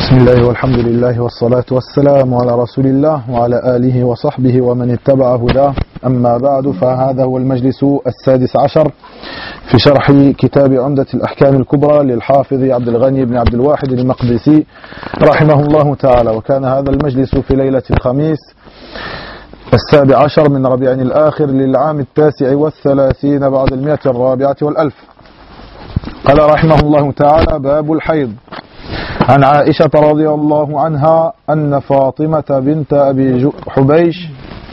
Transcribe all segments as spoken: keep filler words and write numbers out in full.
بسم الله والحمد لله والصلاة والسلام على رسول الله وعلى آله وصحبه ومن اتبع هداه. أما بعد، فهذا هو المجلس السادس عشر في شرح كتاب عمدة الأحكام الكبرى للحافظ عبد الغني بن عبد الواحد المقدسي رحمه الله تعالى. وكان هذا المجلس في ليلة الخميس السابع عشر من ربيع الآخر للعام التاسع والثلاثين بعد المئة الرابعة والألف. قال رحمه الله تعالى: باب الحيض. عن عائشة رضي الله عنها أن فاطمة بنت أبي حبيش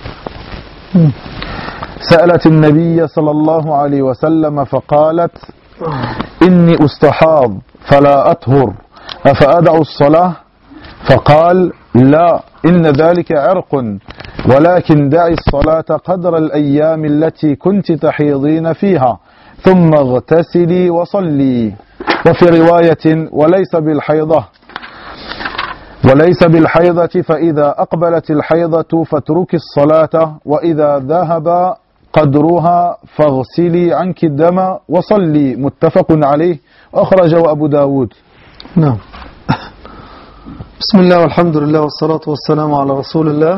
سألت النبي صلى الله عليه وسلم فقالت: إني أستحاض فلا أطهر أفأدع الصلاة؟ فقال: لا، إن ذلك عرق، ولكن دعي الصلاة قدر الأيام التي كنت تحيضين فيها، ثم اغتسلي وصلي. وفي رواية: وليس بالحيضة وليس بالحيضة فإذا أقبلت الحيضة فاتركي الصلاة، وإذا ذهب قدرها فاغسلي عنك الدم وصلي. متفق عليه، أخرجه أبو داود. نعم. بسم الله والحمد لله والصلاة والسلام على رسول الله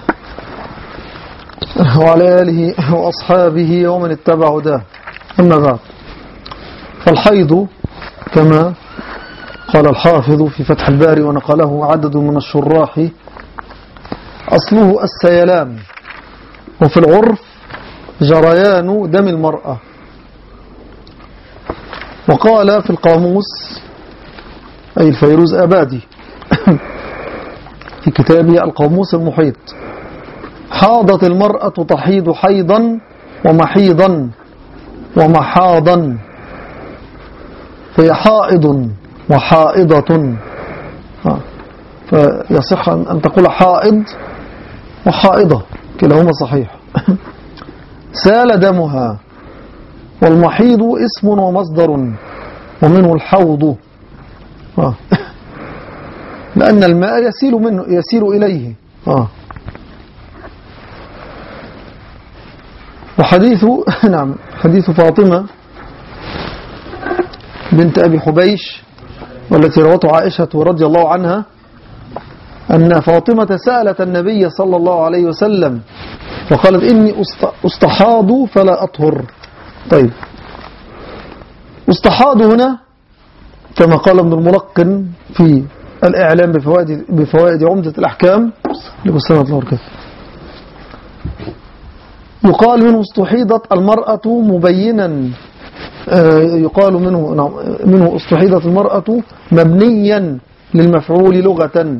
وعلى آله وأصحابه ومن اتبع هداه. أما بعد، فالحيض كما قال الحافظ في فتح الباري ونقله عدد من الشراح أصله السيلان، وفي العرف جريان دم المرأة. وقال في القاموس أي الفيروز أبادي في كتابه القاموس المحيط: حاضت المرأة تحيض حيضا ومحيضا ومحاضا، فهي حائض وحائضة، فيصح أن تقول حائض وحائضة، كلاهما صحيح. سال دمها. والمحيض اسم ومصدر، ومنه الحوض، لأن الماء يسيل منه يسيل إليه. وحديث نعم حديث فاطمة بنت أبي حبيش والتي روته عائشة رضي الله عنها أن فاطمة سألت النبي صلى الله عليه وسلم وقالت: إني أستحاض فلا أطهر. طيب، أستحاض هنا كما قال ابن الملقن في الإعلام بفوائد, بفوائد عمدة الأحكام يقال منه استحيضت المرأة مبينا، يقال منه منه استحيضت المرأة مبنيا للمفعول لغة.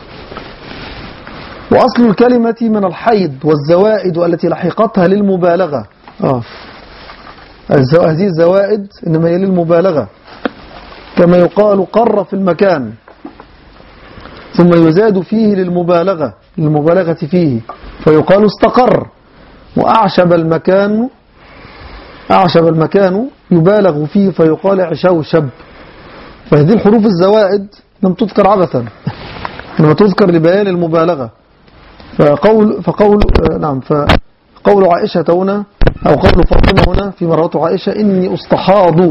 وأصل الكلمة من الحيض والزوائد التي لحقتها للمبالغة. آه. هذه الزوائد إنما هي للمبالغة، كما يقال قر في المكان ثم يزاد فيه للمبالغة للمبالغة فيه، فيقال استقر. وأعشب المكان أعشب المكان يبالغ فيه فيقال عشوشب. فهذه الحروف الزوائد لم تذكر عبثا، إنما تذكر لبيان المبالغة. فقول فقول نعم فقول عائشة هنا أو قول فاطمة هنا في مرات عائشة: إني أستحاض،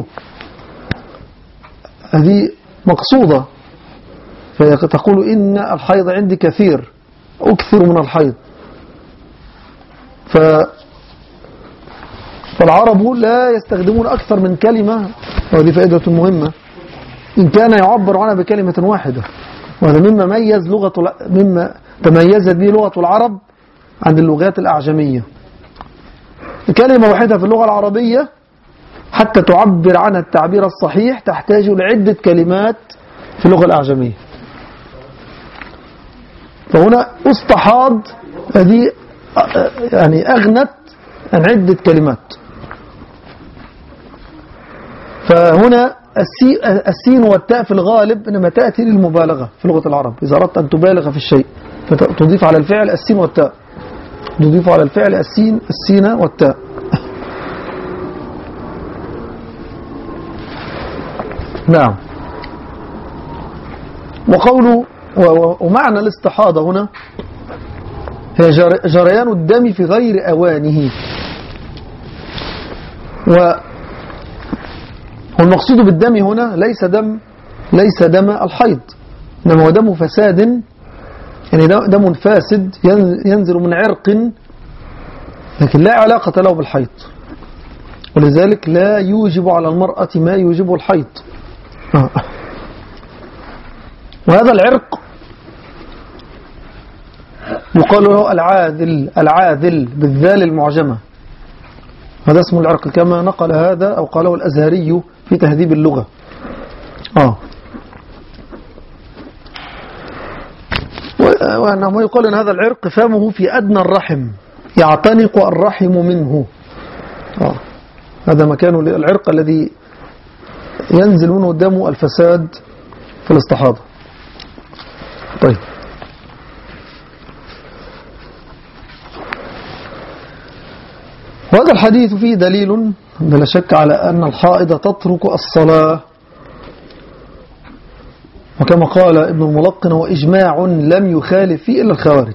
هذه مقصودة، فتقول إن الحيض عندي كثير، أكثر من الحيض. ف فالعرب لا يستخدمون أكثر من كلمة، وهذه فائدة مهمة، إن كان يعبر عنها بكلمة واحدة. وهذا مما ميز لغة مما تميزت به لغة العرب عن اللغات الأعجمية. كلمة واحدة في اللغة العربية حتى تعبر عنها التعبير الصحيح تحتاج لعدة كلمات في اللغة الأعجمية. فهنا استحاض هذه يعني أغنت عن عدة كلمات. فهنا السين والتاء في الغالب إنما تأتي للمبالغة في لغة العرب. إذا أردت أن تبالغ في الشيء فتضيف على الفعل السين والتاء، تضيف على الفعل السين السين والتاء. نعم. وقوله ومعنى الاستحاضة هنا هي جريان الدم في غير أوانه. والمقصود بالدم هنا ليس دم ليس دم الحيض، إنما هو دم فساد، يعني دم فاسد ينزل من عرق، لكن لا علاقة له بالحيض، ولذلك لا يوجب على المرأة ما يوجبه الحيض. وهذا العرق يقال له العاذل، العاذل بالذال المعجمة، هذا اسم العرق كما نقل هذا أو قاله الأزهري في تهذيب اللغة. آه وأنه يقال أن هذا العرق فمه في أدنى الرحم، يعتنق الرحم منه. آه هذا مكان العرق الذي ينزل منه دم الفساد في الاستحاضة. طيب، وهذا الحديث فيه دليل بلا شك على أن الحائض تترك الصلاة، وكما قال ابن الملقن وإجماع لم يخالف فيه إلا الخوارج.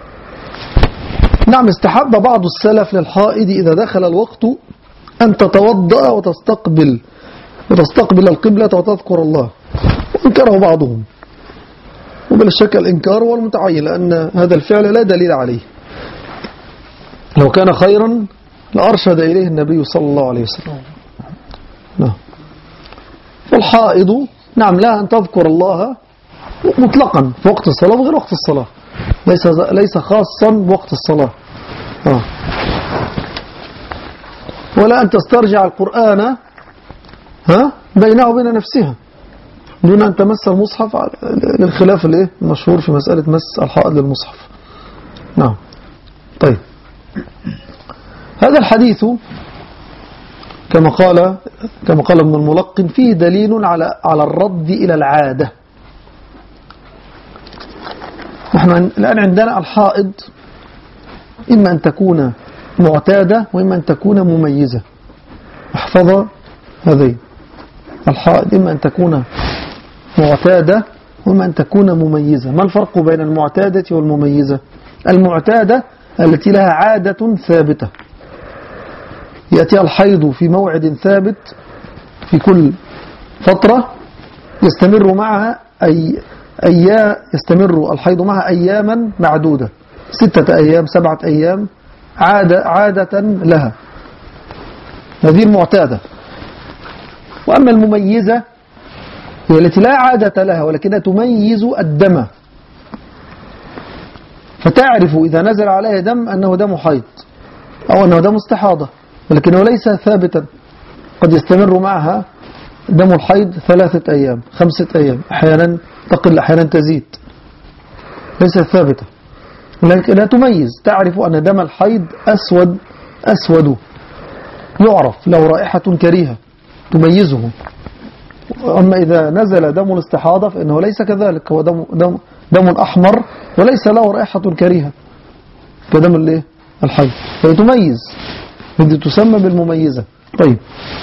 نعم، استحب بعض السلف للحائض إذا دخل الوقت أن تتوضأ وتستقبل وتستقبل القبلة وتذكر الله، وانكره بعضهم، وبلا شك الإنكار هو المتعين، لأن هذا الفعل لا دليل عليه. لو كان خيرا لأرشد إليه النبي صلى الله عليه وسلم. نعم، والحائض نعم لها أن تذكر الله مطلقا في وقت الصلاة وغير وقت الصلاة، ليس ليس خاصا بوقت الصلاة. آه. ولا أن تسترجع القرآن ها بينها وبين نفسها دون أن تمس المصحف، للخلاف الايه المشهور في مسألة مس الحائض للمصحف. نعم. طيب، هذا الحديث كما قال كما قال ابن الملقن فيه دليل على على الرد إلى العادة. نحن الآن عندنا الحائض إما أن تكون معتادة وإما أن تكون مميزة. احفظ هذين، الحائض إما أن تكون معتادة وإما أن تكون مميزة. ما الفرق بين المعتادة والمميزة؟ المعتادة التي لها عادة ثابتة، يأتي الحيض في موعد ثابت في كل فترة، يستمر معها أي أيام يستمر الحيض معها أياما معدودة، ستة أيام سبعة أيام، عادة عادة لها، هذه المعتادة. وأما المميزة هي التي لا عادة لها ولكنها تميز الدم، فتعرف إذا نزل عليها دم أنه دم حيض أو أنه دم استحاضة، ولكنه ليس ثابتا، قد يستمر معها دم الحيض ثلاثة أيام خمسة أيام، أحيانا تقل أحيانا تزيد، ليس ثابتة، ولكنها تميز، تعرف أن دم الحيض أسود أسود يعرف له رائحة كريهة تميزه. أما إذا نزل دم الاستحاضة فإنه ليس كذلك، هو دم, دم, دم أحمر وليس له رائحة كريهة كدم الايه الحيض، فهي تميز، هذه تسمى بالمميزة. طيب،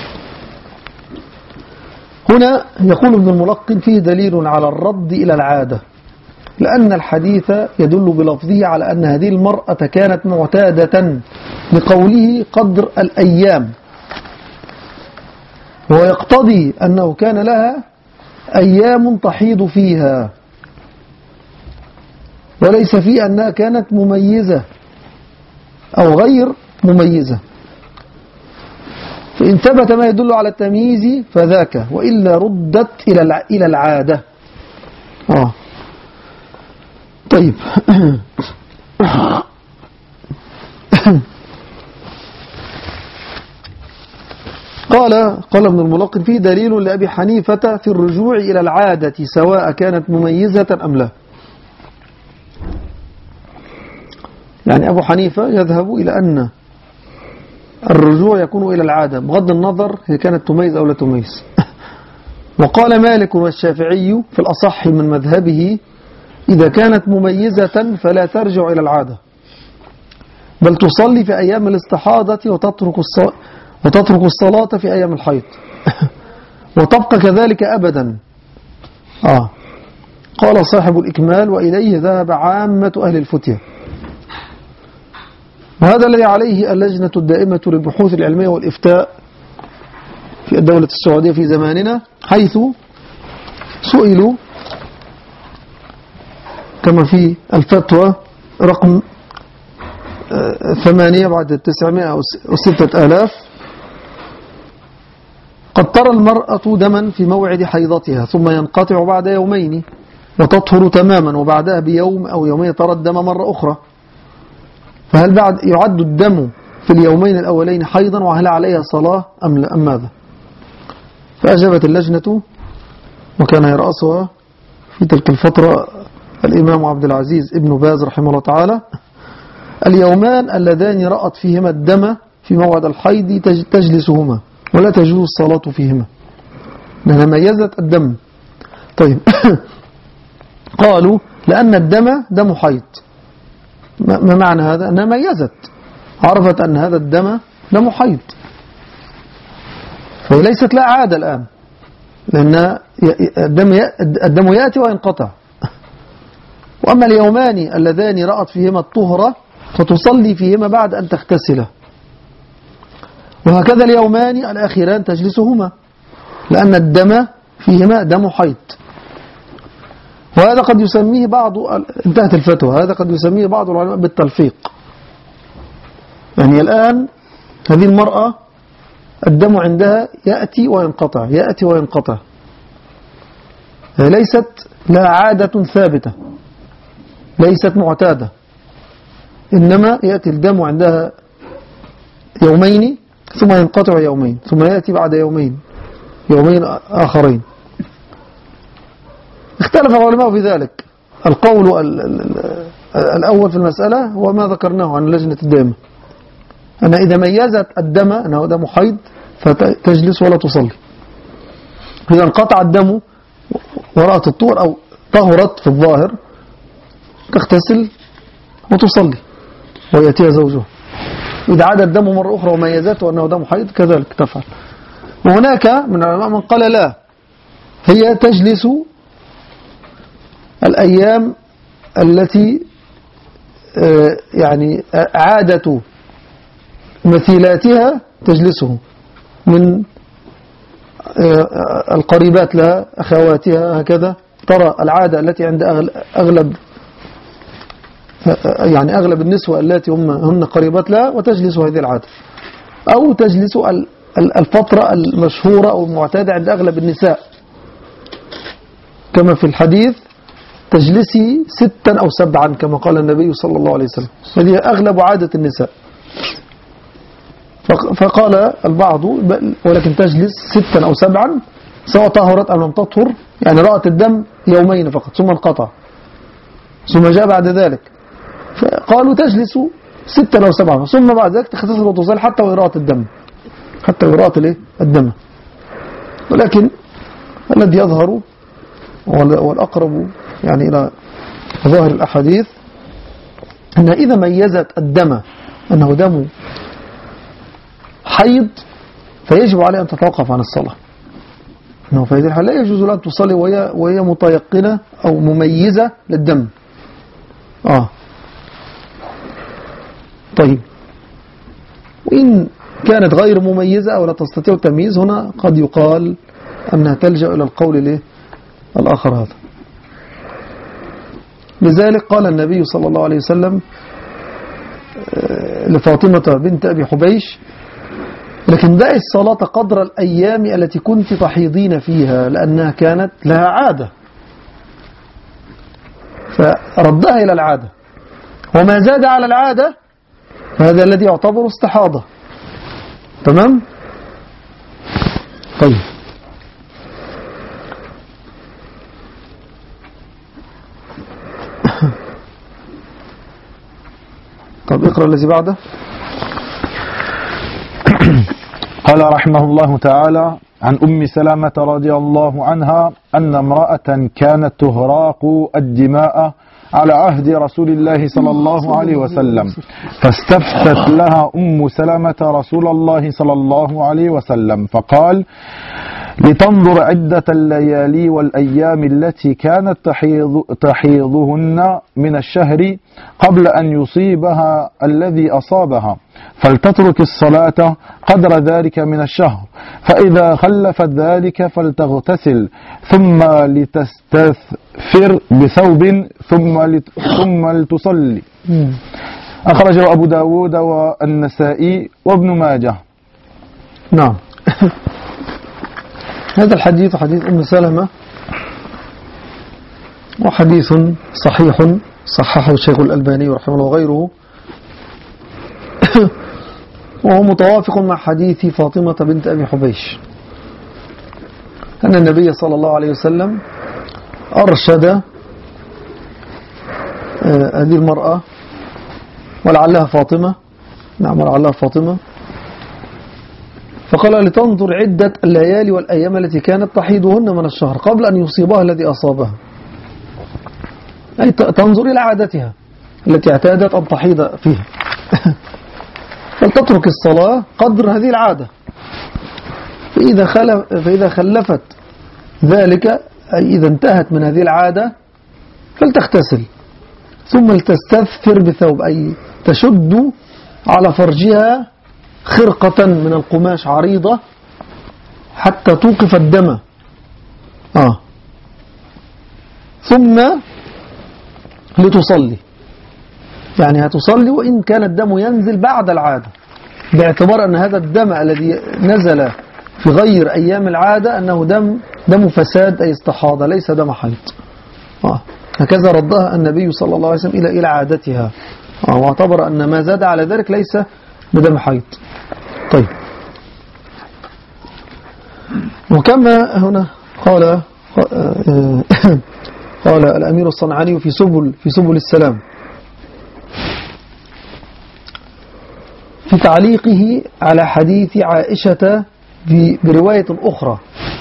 هنا يقول ابن الملقن فيه دليل على الرد إلى العادة، لأن الحديث يدل بلفظه على أن هذه المرأة كانت معتادة لقوله قدر الأيام، ويقتضي أنه كان لها أيام تحيض فيها، وليس فيه أنها كانت مميزة أو غير مميزة. فإن ثبت ما يدل على التمييز فذاك، وإلا ردت إلى إلى العادة. آه. طيب، قال قال ابن الملقن فيه دليل لأبي حنيفة في الرجوع إلى العادة سواء كانت مميزة أم لا. يعني أبو حنيفة يذهب إلى أن الرجوع يكون إلى العادة بغض النظر هي كانت تميز أو لا تميز. وقال مالك والشافعي في الأصح من مذهبه إذا كانت مميزة فلا ترجع إلى العادة، بل تصلي في أيام الاستحاضة وتترك الصلاة وتترك الصلاة في أيام الحيض وتبقى كذلك أبدا. آه. قال صاحب الإكمال وإليه ذهب عامة أهل الفتية، وهذا الذي عليه اللجنة الدائمة للبحوث العلمية والإفتاء في الدولة السعودية في زماننا، حيث سئلوا كما في الفتوى رقم ثمانية بعد التسعمائة وستة آلاف: قد ترى المرأة دما في موعد حيضتها ثم ينقطع بعد يومين وتطهر تماما، وبعدها بيوم أو يومين ترى الدم مرة أخرى، فهل بعد يعد الدم في اليومين الأولين حيضا، وهل عليها صلاة أم, لا أم ماذا؟ فأجابت اللجنة، وكان يرأسها في تلك الفترة الإمام عبد العزيز ابن باز رحمه الله تعالى: اليومان اللذان رأت فيهما الدم في موعد الحيض تجلسهما ولا تجوز الصلاة فيهما، لأنها ميزت الدم. طيب قالوا لأن الدم دم حيض. ما معنى هذا؟ أنها ميزت، عرفت أن هذا الدم دم حيض، فهي ليست لها عادة الآن، لأن الدم الدم يأتي وينقطع. وأما اليومان اللذان رأت فيهما الطهرة فتصلي فيهما بعد أن تغتسل، وهكذا اليومان الأخيران تجلسهما، لأن الدم فيهما دم حيض. وهذا قد يسميه بعض، انتهت الفتوى، هذا قد يسميه بعض العلماء بالتلفيق. يعني الآن هذه المرأة الدم عندها يأتي وينقطع يأتي وينقطع، ليست لها عادة ثابتة، ليست معتادة، إنما يأتي الدم عندها يومين ثم ينقطع يومين ثم يأتي بعد يومين يومين آخرين. اختلف العلماء في ذلك. القول الأول في المسألة هو ما ذكرناه عن اللجنة الدائمة، أن إذا ميزت الدم أنه دم حيض فتجلس ولا تصلي. إذا انقطع الدم ورأت الطهر أو طهرت في الظاهر تغتسل وتصلي ويأتيها زوجها. إذا عاد الدم مرة أخرى وميزته أنه دم حيض كذلك تفعل. وهناك من العلماء من قال لا، هي تجلس الأيام التي يعني عادة مثيلاتها تجلسه من القريبات لها، أخواتها، هكذا ترى العادة التي عند أغلب يعني أغلب النسوة التي هم هن قريبات لها وتجلس هذه العادة، أو تجلس الفترة المشهورة أو المعتادة عند أغلب النساء، كما في الحديث تجلسي ستا أو سبعا كما قال النبي صلى الله عليه وسلم. هذه أغلب عادة النساء. فقال البعض ولكن تجلس ستا أو سبعا سواء طهرت أو لم تطهر، يعني رأت الدم يومين فقط ثم انقطع ثم جاء بعد ذلك، فقالوا تجلس ستا أو سبعا ثم بعد ذلك تغتسل وتصلي حتى وإراءة الدم حتى وإراءة الدم. ولكن الذي يظهر والأقرب يعني إلى ظاهر الأحاديث أن إذا ميزت الدم أنه دم حيض فيجب عليه أن تتوقف عن الصلاة، أنه في هذه الحالة لا يجوز لها أن تصلي وهي, وهي متيقنة أو مميزة للدم. آه طيب، وإن كانت غير مميزة أو لا تستطيع التمييز هنا قد يقال أنها تلجأ إلى القول له الآخر هذا. لذلك قال النبي صلى الله عليه وسلم لفاطمة بنت أبي حبيش: لكن دعي الصلاة قدر الأيام التي كنت تحيضين فيها، لأنها كانت لها عادة، فردها إلى العادة، وما زاد على العادة هذا الذي يعتبر استحاضة. تمام؟ طيب، طب اقرأ الذي بعده. قال رحمه الله تعالى: عن أم سلمة رضي الله عنها أن امرأة كانت تهراق الدماء على عهد رسول الله صلى الله عليه وسلم، فاستفتت لها أم سلمة رسول الله صلى الله عليه وسلم فقال: لتنظر عدة الليالي والأيام التي كانت تحيض تحيضهن من الشهر قبل أن يصيبها الذي أصابها، فلتترك الصلاة قدر ذلك من الشهر، فإذا خلفت ذلك فلتغتسل ثم لتستثفر بثوب ثم ثم لتصلي. أخرجه أبو داود والنسائي وابن ماجه. نعم. هذا الحديث حديث أم سلمة، وحديث صحيح صححه الشيخ الألباني رحمه الله وغيره، وهو متوافق مع حديث فاطمة بنت أبي حبيش أن النبي صلى الله عليه وسلم أرشد هذه المرأة ولعلها فاطمة، نعم ولعلها فاطمة، فقال لتنظر عدة الليالي والأيام التي كانت تحيضهن من الشهر قبل أن يصيبها الذي أصابها، أي تنظر إلى عادتها التي اعتادت أن تحيض فيها فلتترك الصلاة قدر هذه العادة، فإذا, خلف فإذا خلفت ذلك أي إذا انتهت من هذه العادة فلتغتسل ثم لتستثفر بثوب، أي تشد على فرجها خرقة من القماش عريضة حتى توقف الدم، آه. ثم لتصلي، يعني هتصلي وإن كان الدم ينزل بعد العادة، باعتبار أن هذا الدم الذي نزل في غير أيام العادة أنه دم دم فساد أي استحاضة ليس دم حيض، آه. هكذا ردها النبي صلى الله عليه وسلم إلى إلى عادتها، آه. واعتبر أن ما زاد على ذلك ليس بدم حيض. طيب، وكما هنا قال قال الأمير الصنعاني في سبل في سبل السلام في تعليقه على حديث عائشة برواية أخرى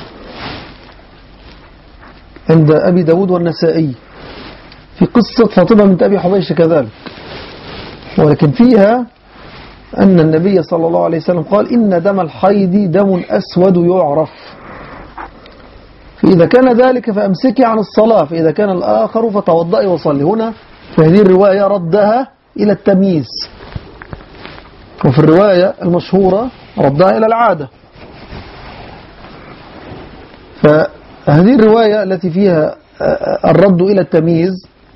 عند أبي داود والنسائي في قصة فاطمة بنت أبي حبيش كذلك، ولكن فيها أن النبي صلى الله عليه وسلم قال إن دم الحيض دم أسود يعرف، فإذا كان ذلك فأمسكي عن الصلاة، فإذا كان الآخر فتوضئي وصلي. هنا في هذه الرواية ردها إلى التمييز، وفي الرواية المشهورة ردها إلى العادة. فهذه الرواية التي فيها الرد إلى التمييز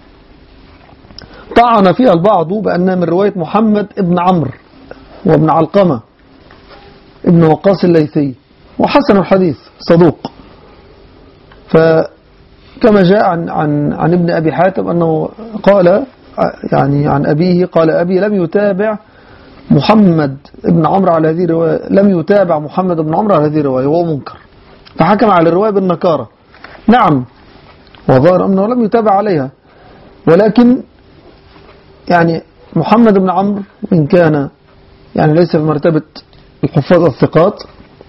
طعن فيها البعض بأنها من رواية محمد ابن عمرو وابن علقمة ابن وقاص الليثي، وحسن الحديث صدوق. فكما جاء عن, عن, عن ابن أبي حاتم أنه قال يعني عن أبيه قال أبي لم يتابع محمد ابن عمرو على هذه الرواية، لم يتابع محمد بن عمرو على هذه الرواية وهو منكر، فحكم على الرواية بالنكارة. نعم، وظاهر أنه لم يتابع عليها، ولكن يعني محمد بن عمرو إن كان يعني ليس في مرتبة الحفاظ الثقات،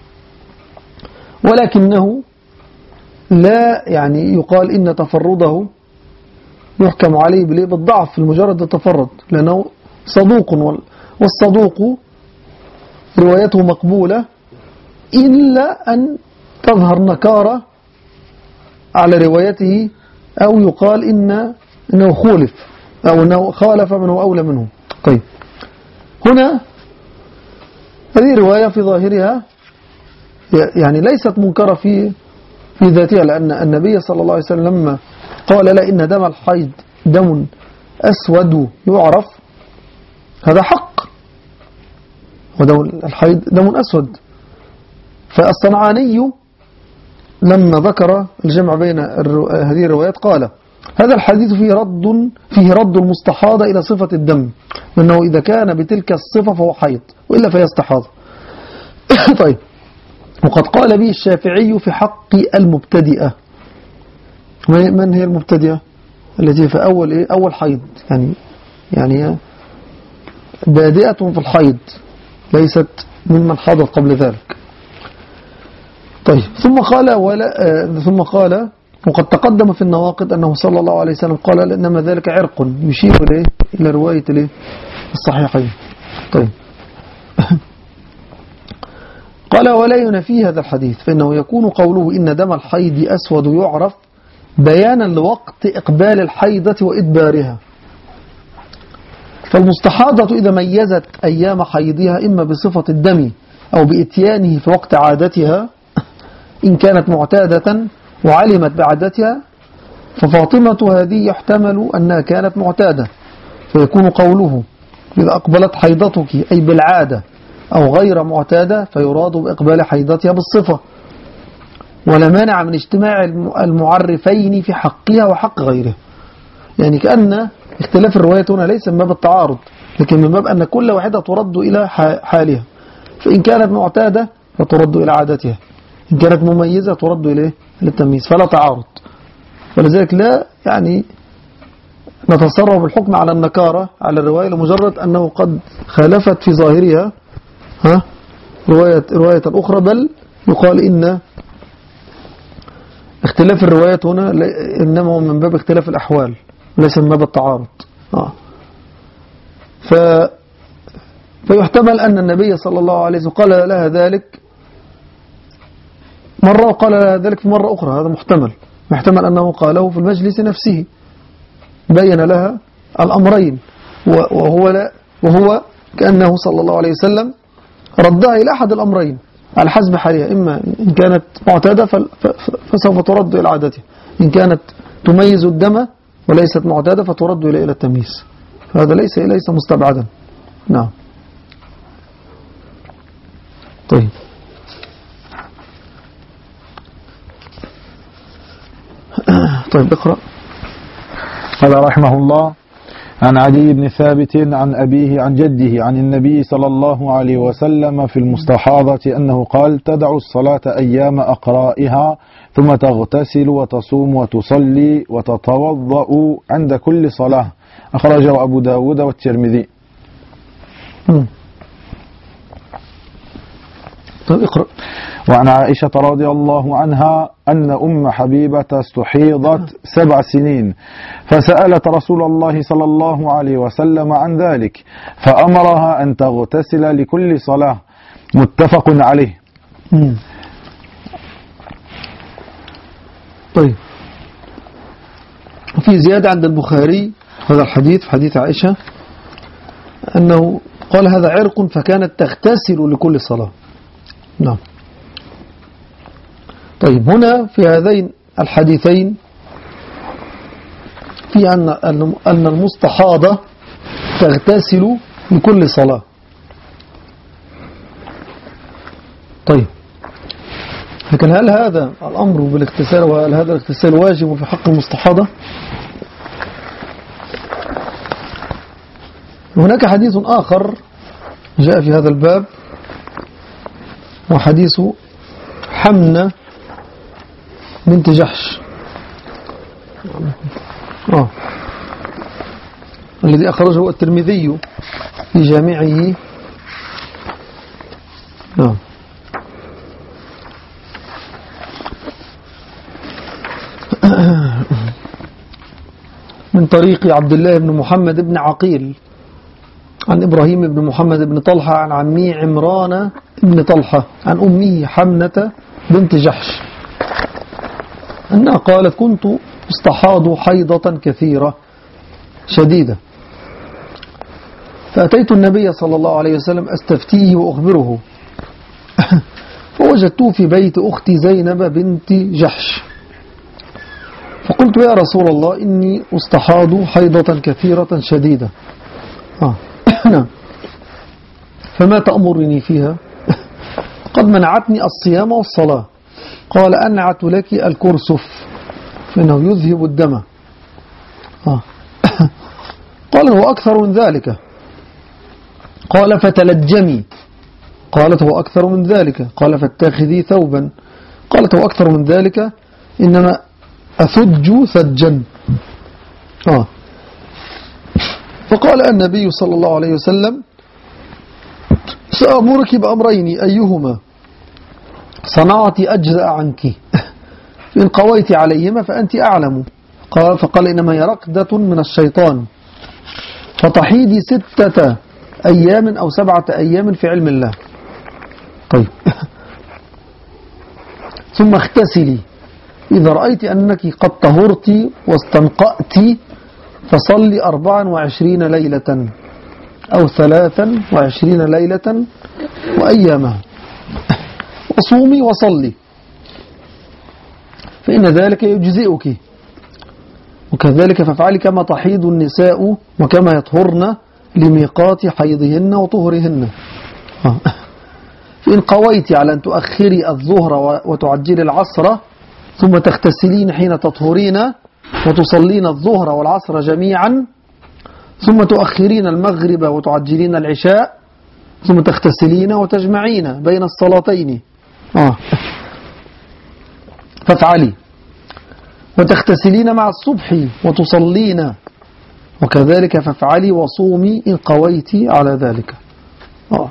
ولكنه لا يعني يقال إن تفرده يحكم عليه بالضعف في مجرد التفرد، لأنه صدوق، والصدوق روايته مقبولة إلا أن تظهر نكارة على روايته، أو يقال إن إنه خولف أو أنه خالف من هو أولى منه. طيب، هنا هذه الرواية في ظاهرها يعني ليست منكرة في في ذاتها، لأن النبي صلى الله عليه وسلم لما قال لا إن دم الحيض دم أسود يعرف، هذا حق، ودم الحيض دم أسود. فالصنعاني لما ذكر الجمع بين هذه الروايات قال هذا الحديث فيه رد فيه رد المستحاضة إلى صفة الدم، لأنه إذا كان بتلك الصفة فهو حيض، وإلا فهي استحاضة. طيب، وقد قال به الشافعي في حق المبتدئة. من هي المبتدئة؟ التي في أول إيه؟ أول حيض، يعني يعني بادئة في الحيض، ليست ممن حاضت قبل ذلك. طيب، ثم قال ولا آه ثم قال وقد تقدم في النواقض أنه صلى الله عليه وسلم قال إنما ذلك عرق، يشير إليه إلى رواية الصحيحين. طيب، قال ولا ينفي هذا الحديث، فإنه يكون قوله إن دم الحيض أسود يعرف بيانا لوقت إقبال الحيضة وإدبارها. فالمستحاضة إذا ميزت أيام حيضها إما بصفة الدم أو بإتيانه في وقت عادتها إن كانت معتادة وعلمت بعادتها، ففاطمة هذه يحتمل أنها كانت معتادة، فيكون قوله إذا أقبلت حيضتك أي بالعادة أو غير معتادة، فيراد بإقبال حيضتها بالصفة، ولا مانع من اجتماع المعرفين في حقها وحق غيره. يعني كأن اختلاف الروايات هنا ليس من باب التعارض، لكن من باب أن كل واحدة ترد إلى حالها، فإن كانت معتادة فترد إلى عادتها، إن كانت مميزة ترد إليه للتمييز، فلا تعارض. ولذلك لا يعني نتصرف بالحكم على النكارة على الرواية لمجرد أنه قد خالفت في ظاهرها ها رواية, رواية أخرى، بل يقال إن اختلاف الروايات هنا إنما هو من باب اختلاف الأحوال وليس من باب التعارض. آه. ف فيحتمل أن النبي صلى الله عليه وسلم قال لها ذلك مرة وقال لها ذلك في مرة أخرى، هذا محتمل. محتمل أنه قاله في المجلس نفسه، بين لها الأمرين، وهو, لا وهو كأنه صلى الله عليه وسلم ردها إلى أحد الأمرين على حسب حالها، إما إن كانت معتادة فسوف ترد إلى عادتها، إن كانت تميز الدم وليست معتادة فترد إلى إلى التمييز. هذا ليس ليس مستبعدا. نعم. طيب. طيب اقرأ. قال رحمه الله: عن علي بن ثابت عن أبيه عن جده عن النبي صلى الله عليه وسلم في المستحاضة أنه قال: تدع الصلاة أيام أقرائها ثم تغتسل وتصوم وتصلي وتتوضأ عند كل صلاة. أخرجه أبو داود والترمذي. طيب اقرأ. وعن عائشة رضي الله عنها أن أم حبيبة استحيضت سبع سنين فسألت رسول الله صلى الله عليه وسلم عن ذلك فأمرها أن تغتسل لكل صلاة. متفق عليه. طيب، في زيادة عند البخاري هذا الحديث في حديث عائشة أنه قال هذا عرق فكانت تغتسل لكل صلاة. نعم. طيب، هنا في هذين الحديثين في أن أن المستحاضة تغتسل لكل صلاة. طيب، لكن هل هذا الأمر بالاغتسال وهل هذا الاغتسال واجب في حق المستحاضة؟ هناك حديث آخر جاء في هذا الباب، وحديث حمنة بنت جحش آه. الذي أخرجه الترمذي في جامعه. آه. من طريق عبد الله بن محمد بن عقيل عن إبراهيم بن محمد بن طلحة عن عمي عمران بن طلحة عن أمه حمنة بنت جحش أنها قالت: كنت استحاض حيضة كثيرة شديدة، فأتيت النبي صلى الله عليه وسلم أستفتيه وأخبره، فوجدته في بيت أختي زينب بنت جحش، فقلت: يا رسول الله، إني استحاض حيضة كثيرة شديدة، آه. فما تأمرني فيها؟ قد منعتني الصيام والصلاة. قال: أنعت لك الكرسف فإنه يذهب الدم. آه. قال: هو أكثر من ذلك. قال: فتلجمي. قالت: هو أكثر من ذلك. قال: فاتخذي ثوبا. قالت: هو أكثر من ذلك، إنما أثج ثجا. آه. فقال النبي صلى الله عليه وسلم: سأمرك بأمرين، أيهما صنعت أجزاء عنك، إن قويت عليهما فأنت أعلم. قال فقال: إنما هي رقدة من الشيطان، فتحيدي ستة أيام أو سبعة أيام في علم الله. طيب، ثم اغتسلي، إذا رأيت أنك قد طهرت واستنقأت فصلي أربعا وعشرين ليلة أو ثلاثا وعشرين ليلة وأيامها، وصومي وصلي، فإن ذلك يجزئك. وكذلك فافعلي كما تحيض النساء وكما يطهرن لميقات حيضهن وطهرهن. فإن قويت على أن تؤخري الظهر وتعجلي العصر ثم تغتسلين حين تطهرين وتصلين الظهر والعصر جميعا ثم تؤخرين المغرب وتعجلين العشاء ثم تغتسلين وتجمعين بين الصلاتين آه. فافعلي، وتغتسلين مع الصبح وتصلين، وكذلك فافعلي وصومي إن قويت على ذلك. آه.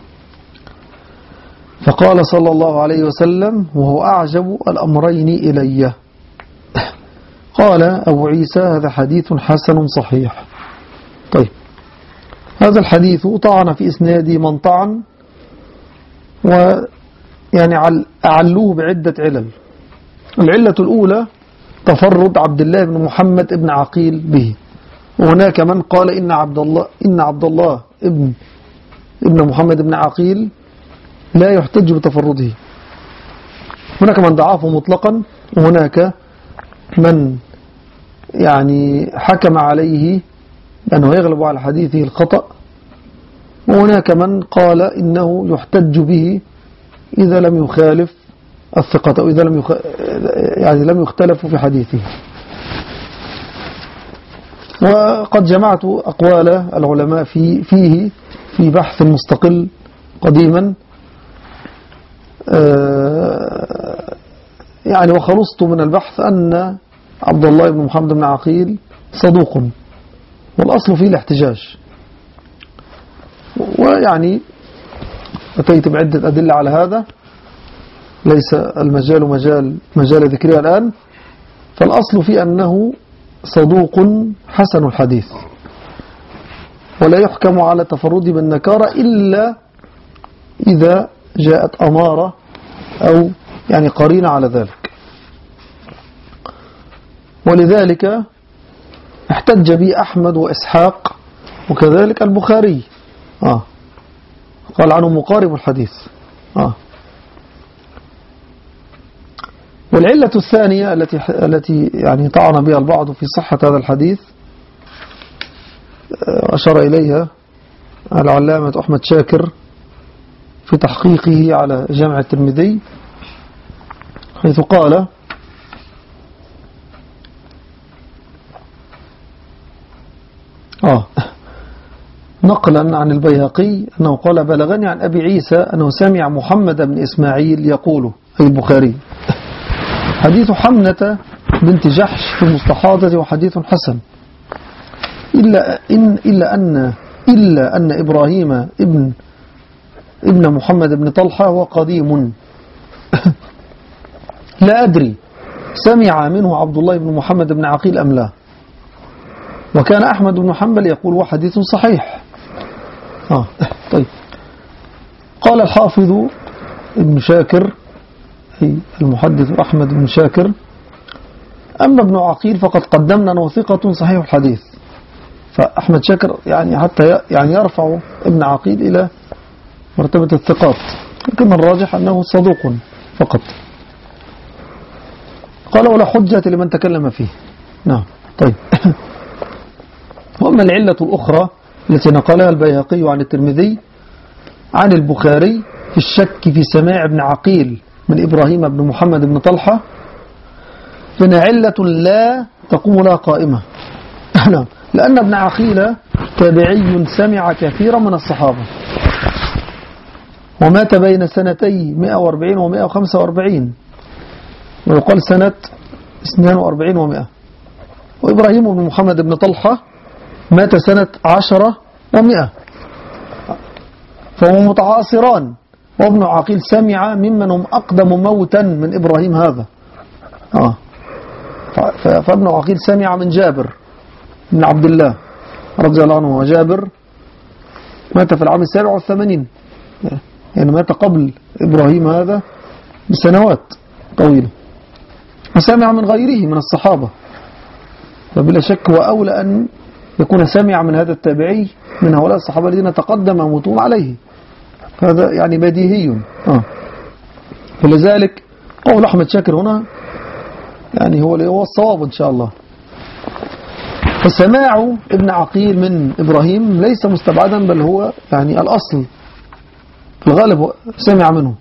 فقال صلى الله عليه وسلم وهو أعجب الأمرين إلي، قال أبو عيسى هذا حديث حسن صحيح. طيب، هذا الحديث طعن في إسناد من طعن، ويعني أعلوه بعدة علل. العلة الأولى تفرد عبد الله بن محمد ابن عقيل به، وهناك من قال إن عبد الله إن عبد الله ابن ابن محمد بن عقيل لا يحتج بتفرده. هناك من ضعفه مطلقا، وهناك من يعني حكم عليه أنه يغلب على حديثه الخطأ، وهناك من قال إنه يحتج به إذا لم يخالف الثقة، أو إذا لم يخ... يعني لم يختلف في حديثه. وقد جمعت أقوال العلماء في فيه في بحث مستقل قديما، يعني وخلصت من البحث أن عبد الله بن محمد بن عقيل صدوق، والأصل فيه الاحتجاج. ويعني أتيت بعدة أدلة على هذا، ليس المجال مجال مجال ذكرها الآن. فالأصل في أنه صدوق حسن الحديث، ولا يحكم على تفرد بالنكارة إلا إذا جاءت أمارة أو يعني قرينة على ذلك. ولذلك احتج به أحمد وإسحاق وكذلك البخاري، آه. قال عنه مقارب الحديث. آه. والعلة الثانية التي التي يعني طعن بها البعض في صحة هذا الحديث أشار إليها العلامة أحمد شاكر في تحقيقه على جامع الترمذي، حيث قال آه نقلا عن البيهقي أنه قال بلغني عن أبي عيسى أنه سمع محمد بن إسماعيل يقول، أي البخاري، حديث حمنة بنت جحش في المستحاضة وحديث حسن، إلا إن إلا أن إلا أن إبراهيم ابن ابن محمد بن طلحة هو قديم لا أدري سمع منه عبد الله بن محمد بن عقيل أم لا. وكان أحمد بن حنبل يقول وحديث صحيح. آه. طيب، قال الحافظ ابن شاكر المحدث أحمد بن شاكر أما ابن عقيل فقد قدمنا أنه ثقة صحيح الحديث. فأحمد شاكر يعني حتى يعني يرفع ابن عقيل إلى مرتبة الثقات، لكن الراجح أنه صدوق فقط. قال ولا حجة لمن تكلم فيه. نعم. طيب. وأما العلة الأخرى التي نقلها البيهقي عن الترمذي عن البخاري في الشك في سماع ابن عقيل من إبراهيم بن محمد بن طلحة، فإن علة لا تقوم لها قائمة. لأن ابن عقيل تابعي سمع كثيرا من الصحابة، ومات بين سنتي مئة وأربعين ومئة وخمسة وأربعين، ويقال سنة اثنين وأربعين ومئة. وإبراهيم بن محمد بن طلحة مات سنة عشرة ومئة، فهم متعاصران. وابن عقيل سمع ممن هم أقدم موتا من إبراهيم هذا. آه. فابن عقيل سمع من جابر بن عبد الله رضي الله عنه، وجابر مات في العام السابع والثمانين، يعني مات قبل إبراهيم هذا بسنوات طويلة. وسمع من غيره من الصحابة، فبلا شك هو أولى أن يكون سمع من هذا التابعي من هؤلاء الصحابة الذين تقدم موتهم عليه، هذا يعني بديهي. آه. فلذلك قول أحمد شاكر هنا يعني هو هو الصواب إن شاء الله. فسماع ابن عقيل من إبراهيم ليس مستبعدا، بل هو يعني الأصل في الغالب سمع منه،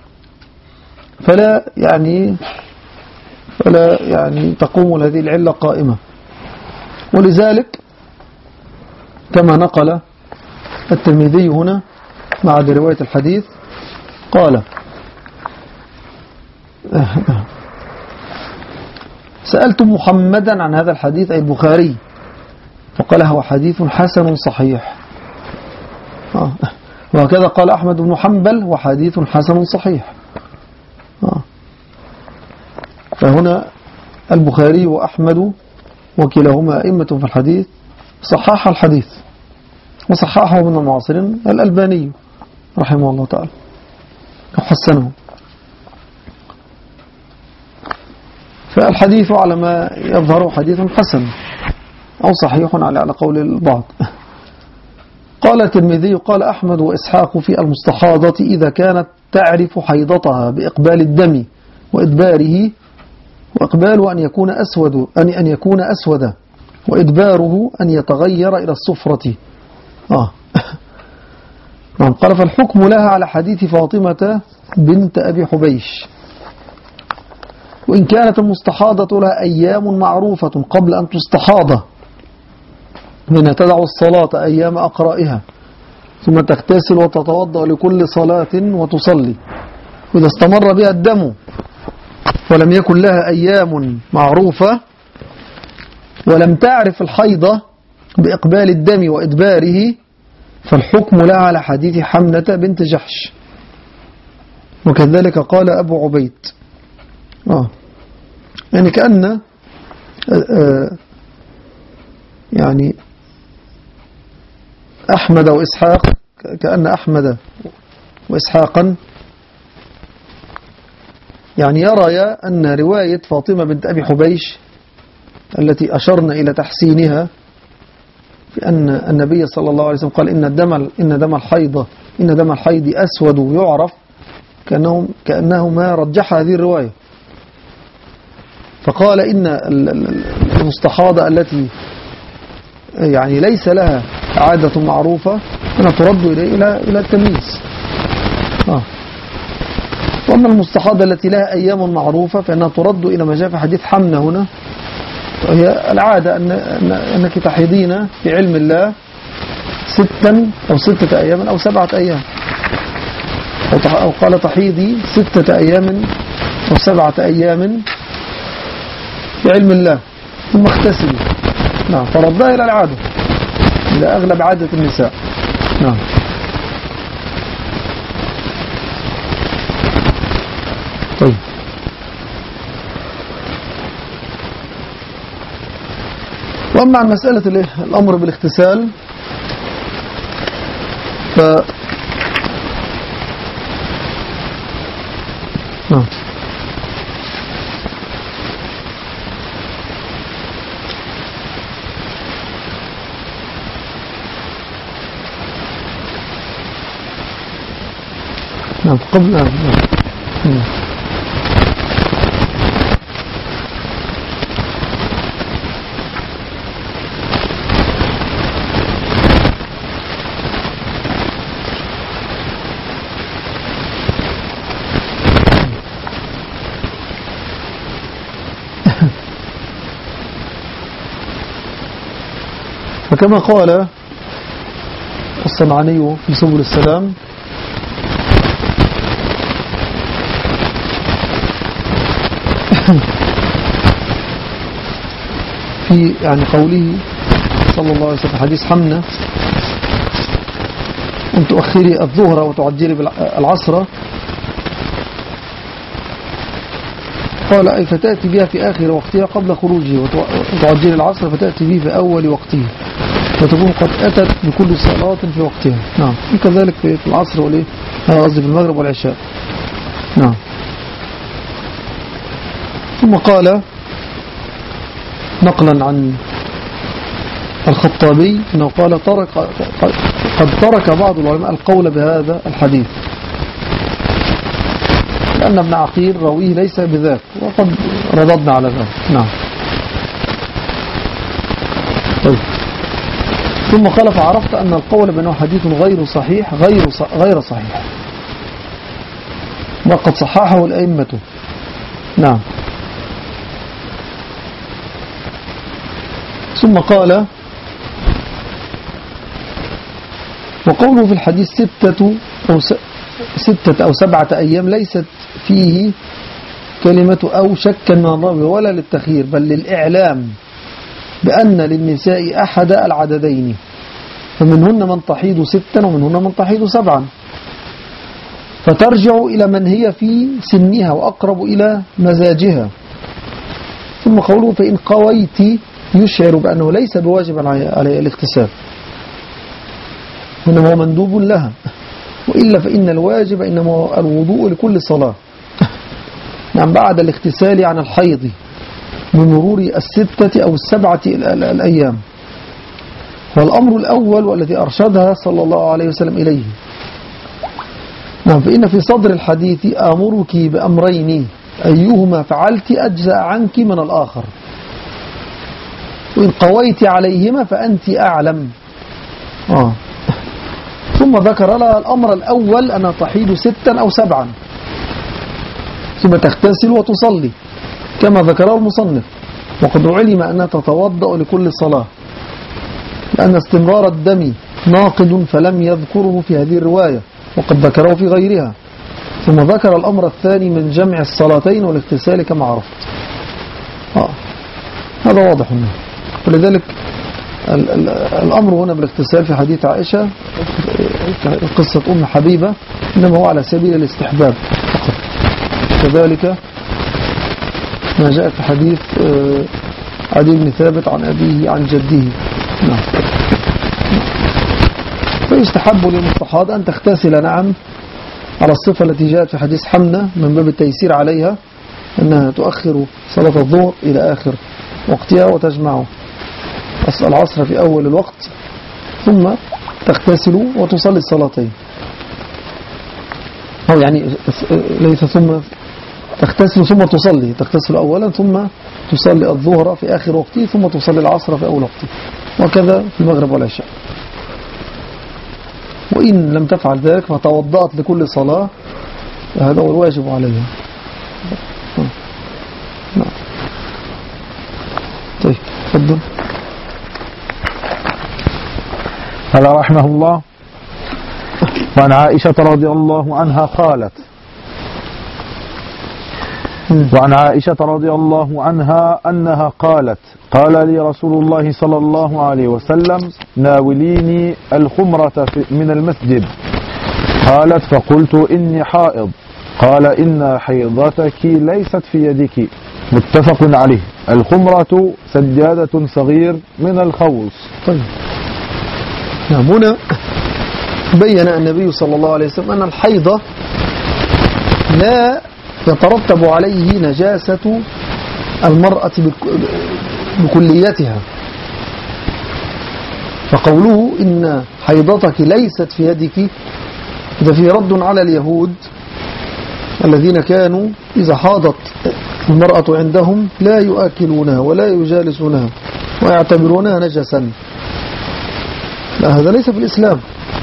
فلا يعني فلا يعني تقوم هذه العلة قائمة. ولذلك كما نقل الترمذي هنا مع رواية الحديث قال: سألت محمدا عن هذا الحديث أي البخاري فقال: هو حديث حسن صحيح. وهكذا قال أحمد بن حنبل: وحديث حسن صحيح. فهنا البخاري وأحمد وكلاهما أئمة في الحديث صحح الحديث، وصححه من المعاصرين الألباني رحمه الله تعالى وحسنه. فالحديث على ما يظهر حديث حسن أو صحيح على قول البعض. قال الترمذي: قال أحمد وإسحاق في المستحاضة إذا كانت تعرف حيضتها بإقبال الدم وإدباره، وإقباله أن يكون أسود أن أن يكون أسودا، وإدباره أن يتغير إلى الصفرة. آه. نعم. قال: فالحكم لها على حديث فاطمة بنت أبي حبيش، وإن كانت المستحاضة لها أيام معروفة قبل أن تستحاض، منها تدع الصلاة أيام أقرائها، ثم تغتسل وتتوضأ لكل صلاة وتصلي، وإذا استمر بها الدم ولم يكن لها أيام معروفة ولم تعرف الحيضة بإقبال الدم وإدباره، فالحكم لها على حديث حمنة بنت جحش. وكذلك قال أبو عبيد. آه. يعني كأن آه آه يعني أحمد وإسحاق كأن أحمد وإسحاقا يعني يرى أن رواية فاطمة بنت أبي حبيش التي أشرنا إلى تحسينها في أن النبي صلى الله عليه وسلم قال: إن الدم إن دم الحيض إن دم الحيض أسود يعرف، كأنه كأنه ما رجح هذه الرواية، فقال إن المستحاضة التي يعني ليس لها عادة معروفة أنها ترد إلى إلى التمييز. آه. وأما المستحاضة التي لها أيام معروفة فإنها ترد إلى ما جاء في حديث حمنة هنا، وهي العادة أن أنك تحيضين في علم الله ستا أو ستة أيام أو سبعة أيام، أو قال تحيضي ستة أيام أو سبعة أيام في علم الله ثم اغتسلي. نعم. فردها إلى العادة، إلى أغلب عادة النساء. نعم. طيب. وأما عن مسألة الأمر بالاغتسال ف نعم. نعم. قبل نعم. نعم. فكما قال الصنعاني في سبل السلام: في يعني قوله صلى الله عليه وسلم حديث حمنة: أن تؤخري الظهر وتعجلي بالعصر، قال: أي فتأتي بها في آخر وقتها قبل خروجه، وتعجلي العصر فتأتي به في أول وقته، فتكون قد أتت بكل صلاة في وقتها. نعم. كذلك في العصر والإيه قصدي في المغرب والعشاء. نعم. ثم قال نقلا عن الخطابي أنه قال ترك قد ترك بعض العلماء القول بهذا الحديث، لأن ابن عقيل راويه ليس بذاك، وقد رددنا على ذلك. نعم. طيب. ثم قال فعرفت أن القول بأنه حديث غير صحيح غير غير صحيح، وقد صححه الأئمة. نعم. ثم قال وقوله في الحديث ستة أو ستة أو سبعة أيام ليست فيه كلمة أو شكا من الراوي ولا للتخيير، بل للإعلام بأن للنساء أحد العددين، فمنهن من تحيض ستا ومنهن من تحيض سبعا، فترجع إلى من هي في سنها وأقرب إلى مزاجها. ثم قوله فإن قويت يشعر بأنه ليس بواجب عليه الاغتسال، إنما هو مندوب لها، وإلا فإن الواجب إنما هو الوضوء لكل صلاة. نعم، بعد الاغتسال عن الحيض بمرور الستة أو السبعة الأيام. والأمر الأول والذي أرشدها صلى الله عليه وسلم إليه. نعم، فإن في صدر الحديث آمرك بأمرين أيهما فعلت أجزأ عنك من الآخر، وإن قويت عليهما فأنت أعلم. آه. ثم ذكر لها الأمر الأول أنها تحيض ستا أو سبعا، ثم تغتسل وتصلي كما ذكره المصنف، وقد علم أنها تتوضأ لكل صلاة، لأن استمرار الدم ناقض فلم يذكره في هذه الرواية، وقد ذكره في غيرها. ثم ذكر الأمر الثاني من جمع الصلاتين والاغتسال كما عرفت. آه. هذا واضح منه. ولذلك الأمر هنا بالاغتسال في حديث عائشة قصة أم حبيبة إنما هو على سبيل الاستحباب فقط، كذلك ما جاء في حديث عدي بن ثابت عن أبيه عن جده. نعم. فيستحب للمستحاض أن تغتسل نعم على الصفة التي جاءت في حديث حمنة من باب التيسير عليها، أنها تؤخر صلاة الظهر إلى آخر وقتها وتجمع العصر في أول الوقت، ثم تغتسل وتصلي الصلاتين، أو يعني ليس ثم تغتسل ثم تصلي، تغتسل أولا ثم تصلي الظهر في آخر وقته ثم تصلي العصر في أول وقته، وكذا في المغرب والعشاء. وإن لم تفعل ذلك فتوضأت لكل صلاة، هذا هو الواجب عليها. نعم. طيب تفضل. قال رحمه الله وعن عائشة رضي الله عنها قالت وعن عائشة رضي الله عنها أنها قالت قال لي رسول الله صلى الله عليه وسلم ناوليني الخمرة من المسجد. قالت فقلت إني حائض. قال إن حيضتك ليست في يدك. متفق عليه. الخمرة سجادة صغير من الخوص. طيب. نعم، هنا بين النبي صلى الله عليه وسلم أن الحيضة لا يترتب عليه نجاسة المرأة بكليتها، فقوله إن حيضتك ليست في يدك إذا في رد على اليهود الذين كانوا إذا حاضت المرأة عندهم لا يؤكلونها ولا يجالسونها ويعتبرونها نجسا. لا، هذا ليس في الإسلام.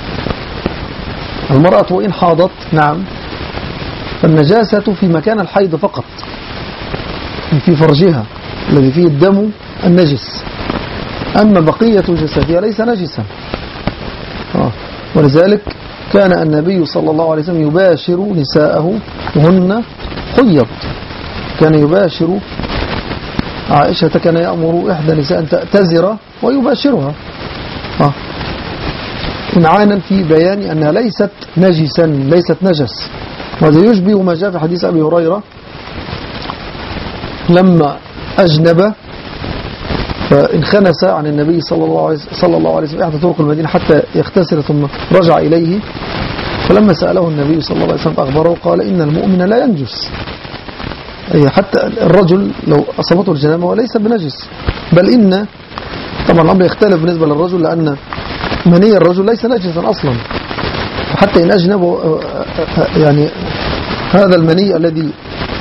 المرأة وإن حاضت نعم فالنجاسة في مكان الحيض فقط، في فرجها الذي فيه الدم النجس، أما بقية جسدها ليس نجسا. آه. ولذلك كان النبي صلى الله عليه وسلم يباشر نساءه وهن حيض، كان يباشر عائشة، كان يأمر إحدى نساء أن تأتزر ويباشرها آه. إمعانا في بيان أنها ليست نجسا، ليست نجس. وهذا يشبه ما جاء في حديث أبي هريرة لما أجنب فانخنس عن النبي صلى الله عليه صلى الله عليه وسلم إحدى طرق المدينة حتى يغتسل ثم رجع إليه، فلما سأله النبي صلى الله عليه وسلم أخبره قال إن المؤمن لا ينجس، أي حتى الرجل لو أصابته الجنابة وليس بنجس، بل إن طبعا الأمر يختلف بالنسبة للرجل، لأن مني الرجل ليس نجسا أصلا، حتى إن أجنبه يعني هذا المني الذي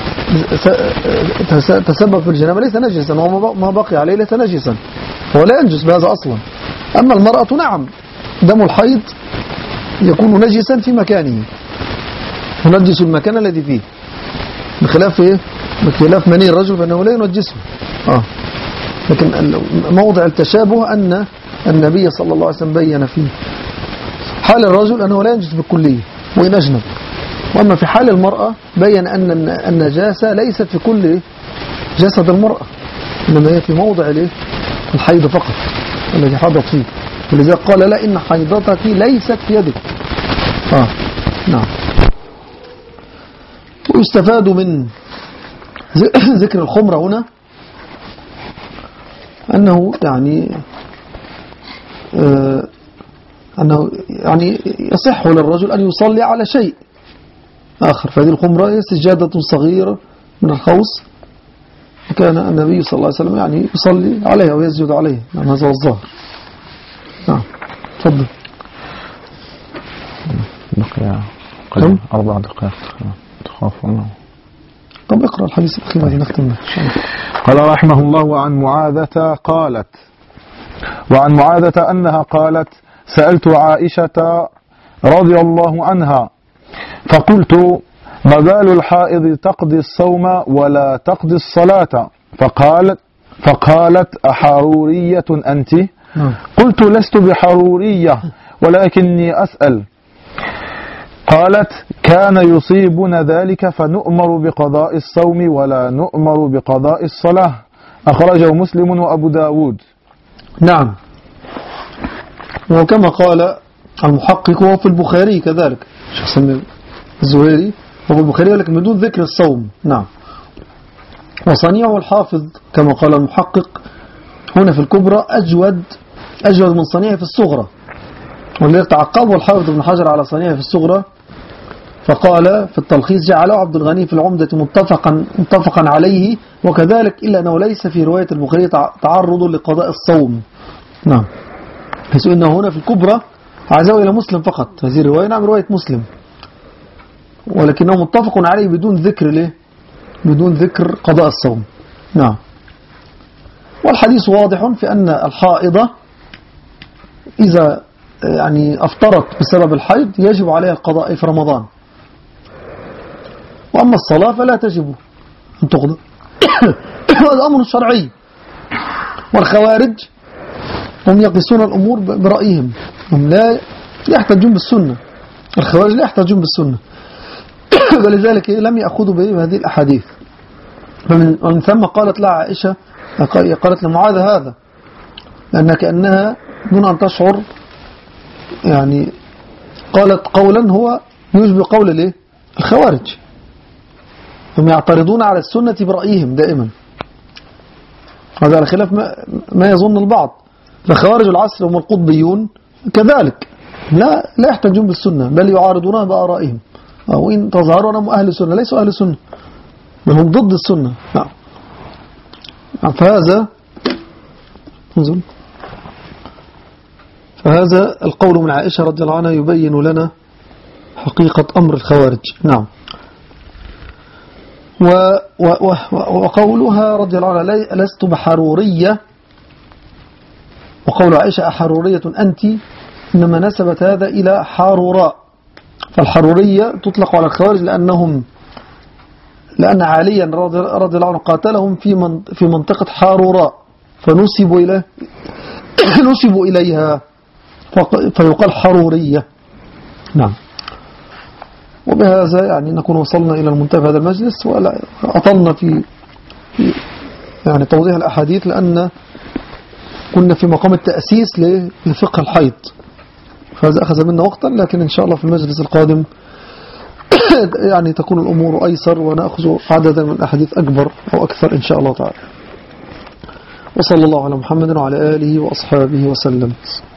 تسبب في الجنابة ليس نجسا، وما بقي عليه ليس نجسا، هو لا ينجس بهذا أصلا. أما المرأة نعم دم الحيض يكون نجسا في مكانه، ينجس المكان الذي فيه، بخلاف إيه؟ بخلاف مني الرجل فإنه لا ينجسه. آه. لكن موضع التشابه أن النبي صلى الله عليه وسلم بين فيه حال الرجل أنه لا ينجس بالكلية وإن أجنب، وأما في حال المرأة بين أن النجاسة ليست في كل جسد المرأة، إنما هي في موضع الحيض فقط الذي حضت فيه، ولذلك قال لا إن حيضتك ليست في يدك. آه. نعم. ويستفاد من ذكر الخمرة هنا أنه يعني آه أنه يعني يصح للرجل أن يصلي على شيء آخر، فهذه الخمرة هي سجادة صغيرة من الخوص، وكان النبي صلى الله عليه وسلم يعني يصلي عليها ويسجد عليها. نعم هذا هو الظاهر. نعم تفضل. بقي قليل أربع دقائق تخافون. طب اقرأ الحديث الأخير الذي نختم به. قال رحمه الله وعن معاذة قالت وعن معاذة أنها قالت سألت عائشة رضي الله عنها فقلت ما بال الحائض تقضي الصوم ولا تقضي الصلاة؟ فقالت فقالت أحرورية أنت؟ قلت لست بحرورية ولكني أسأل. قالت كان يصيبنا ذلك فنؤمر بقضاء الصوم ولا نؤمر بقضاء الصلاة. أخرجه مسلم وأبو داود. نعم. وكما قال المحقق وهو في البخاري كذلك شخص الزهيري وهو في البخاري ولكن بدون ذكر الصوم. نعم. وصنيعه الحافظ كما قال المحقق هنا في الكبرى أجود أجود من صنيعه في الصغرى، والذي تعقبه الحافظ ابن حجر على صنيعه في الصغرى فقال في التلخيص جعله عبد الغني في العمدة متفقا متفقا عليه، وكذلك إلا أنه ليس في رواية البخاري تعرض لقضاء الصوم. نعم. حيث إنه هنا في الكبرى عزاه إلى مسلم فقط، هذه الرواية نعم رواية مسلم، ولكنه متفق عليه بدون ذكر ليه بدون ذكر قضاء الصوم. نعم. والحديث واضح في أن الحائضة إذا يعني أفطرت بسبب الحيض يجب عليها القضاء في رمضان، وأما الصلاة فلا تجب أن تقضى. هذا أمر شرعي. والخوارج هم يقيسون الأمور برأيهم، هم لا يحتجون بالسنة، الخوارج لا يحتجون بالسنة، ولذلك لم يأخذوا بهذه الأحاديث. ومن ثم قالت لها عائشة قالت لمعاذ هذا لأن كأنها دون أن تشعر يعني قالت قولا هو يشبه قول الايه الخوارج، هم يعترضون على السنة برأيهم دائما، هذا على خلاف ما, ما يظن البعض. فخوارج العصر هم القطبيون كذلك لا لا يحتجون بالسنة بل يعارضونها بآرائهم، وإن تظهروا أنهم أهل السنة ليسوا أهل السنة بل هم ضد السنة. نعم. فهذا انظر فهذا القول من عائشة رضي الله عنها يبين لنا حقيقة أمر الخوارج. نعم. و و وقولها رضي الله عنها لست بحرورية، وقول عائشة أحرورية أنت، إنما نسبت هذا إلى حاروراء، فالحرورية تطلق على الخوارج لأنهم لأن عليا رضي الله عنه قاتلهم في من في منطقة حاروراء فنسبوا إلى نسبوا إليها فيقال حرورية. نعم. وبهذا يعني نكون وصلنا إلى المنتهى هذا المجلس، وأطلنا في يعني توضيح الأحاديث لأن كنا في مقام التأسيس لفقه الحيض، فهذا أخذ منا وقتا، لكن إن شاء الله في المجلس القادم يعني تكون الأمور أيسر ونأخذ عددا من الأحاديث أكبر أو أكثر إن شاء الله تعالى. وصلى الله على محمد وعلى آله وأصحابه وسلم.